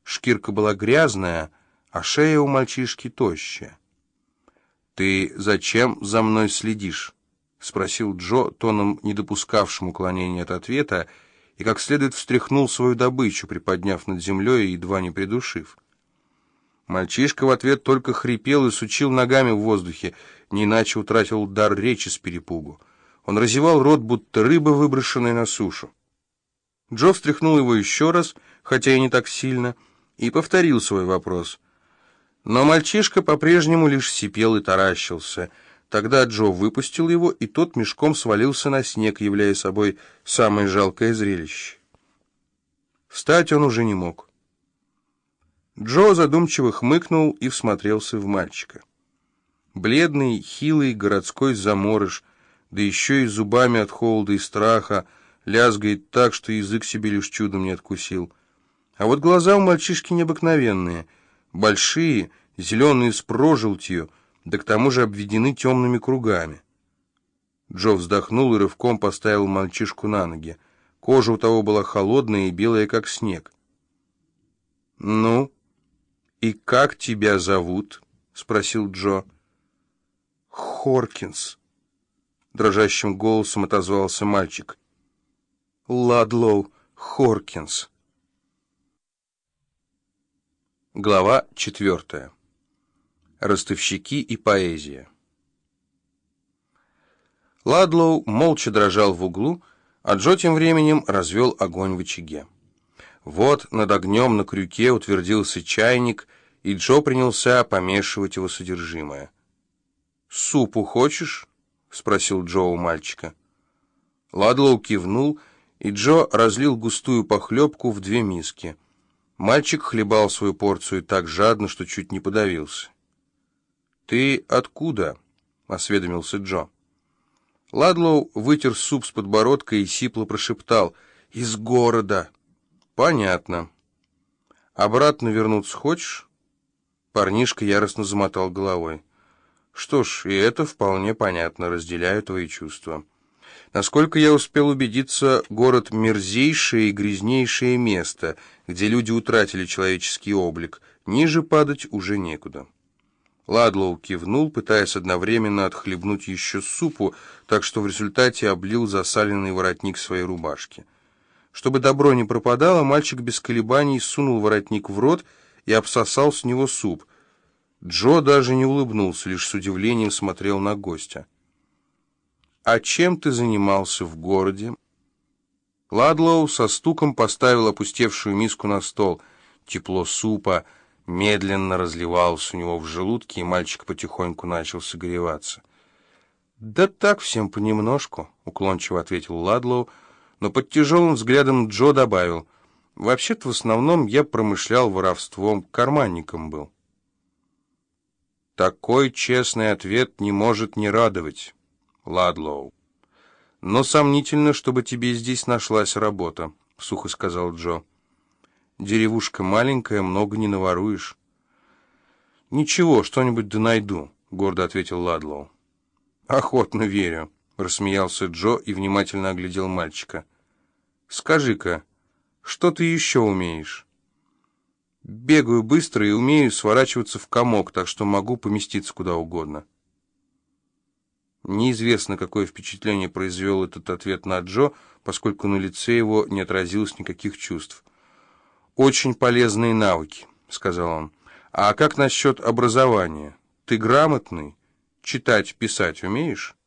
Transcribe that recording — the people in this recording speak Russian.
Шкирка была грязная, а шея у мальчишки тощая. «Ты зачем за мной следишь?» — спросил Джо тоном, не допускавшим уклонения от ответа, и как следует встряхнул свою добычу, приподняв над землей и едва не придушив. Мальчишка в ответ только хрипел и сучил ногами в воздухе, не иначе утратил дар речи с перепугу. Он разевал рот, будто рыба, выброшенная на сушу. Джо встряхнул его еще раз, хотя и не так сильно, и повторил свой вопрос. Но мальчишка по-прежнему лишь сипел и таращился. Тогда Джо выпустил его, и тот мешком свалился на снег, являя собой самое жалкое зрелище. Встать он уже не мог. Джо задумчиво хмыкнул и всмотрелся в мальчика. Бледный, хилый городской заморыш, да еще и зубами от холода и страха, лязгает так, что язык себе лишь чудом не откусил. А вот глаза у мальчишки необыкновенные, большие, зеленые с прожилтью, да к тому же обведены темными кругами. Джо вздохнул и рывком поставил мальчишку на ноги. Кожа у того была холодная и белая, как снег. «Ну, и как тебя зовут?» — спросил Джо. «Хоркинс», — дрожащим голосом отозвался мальчик. «Ладлоу Хоркинс». Глава 4. Ростовщики и поэзия. Ладлоу молча дрожал в углу, а Джо тем временем развел огонь в очаге. Вот над огнем на крюке утвердился чайник, и Джо принялся помешивать его содержимое. «Супу хочешь?» — спросил Джо у мальчика. Ладлоу кивнул, и Джо разлил густую похлебку в 2 миски. Мальчик хлебал свою порцию так жадно, что чуть не подавился. «Ты откуда?» — осведомился Джо. Ладлоу вытер суп с подбородка и сипло прошептал: «Из города». «Понятно. Обратно вернуться хочешь?» Парнишка яростно замотал головой. «Что ж, и это вполне понятно, разделяю твои чувства. Насколько я успел убедиться, город — мерзейшее и грязнейшее место, где люди утратили человеческий облик. Ниже падать уже некуда». Ладлоу кивнул, пытаясь одновременно отхлебнуть еще супу, так что в результате облил засаленный воротник своей рубашки. Чтобы добро не пропадало, мальчик без колебаний сунул воротник в рот и обсосал с него суп. Джо даже не улыбнулся, лишь с удивлением смотрел на гостя. «А чем ты занимался в городе?» Ладлоу со стуком поставил опустевшую миску на стол. Тепло супа медленно разливалось у него в желудке, и мальчик потихоньку начал согреваться. «Да так, всем понемножку», — уклончиво ответил Ладлоу, но под тяжелым взглядом Джо добавил: «Вообще-то в основном я промышлял воровством, карманником был». «Такой честный ответ не может не радовать, Ладлоу. Но сомнительно, чтобы тебе здесь нашлась работа», — сухо сказал Джо. «Деревушка маленькая, много не наворуешь». «Ничего, что-нибудь да найду», — гордо ответил Ладлоу. «Охотно верю», — рассмеялся Джо и внимательно оглядел мальчика. «Скажи-ка, что ты еще умеешь?» «Бегаю быстро и умею сворачиваться в комок, так что могу поместиться куда угодно». Неизвестно, какое впечатление произвел этот ответ на Джо, поскольку на лице его не отразилось никаких чувств. «Очень полезные навыки», — сказал он. «А как насчет образования? Ты грамотный? Читать, писать умеешь?»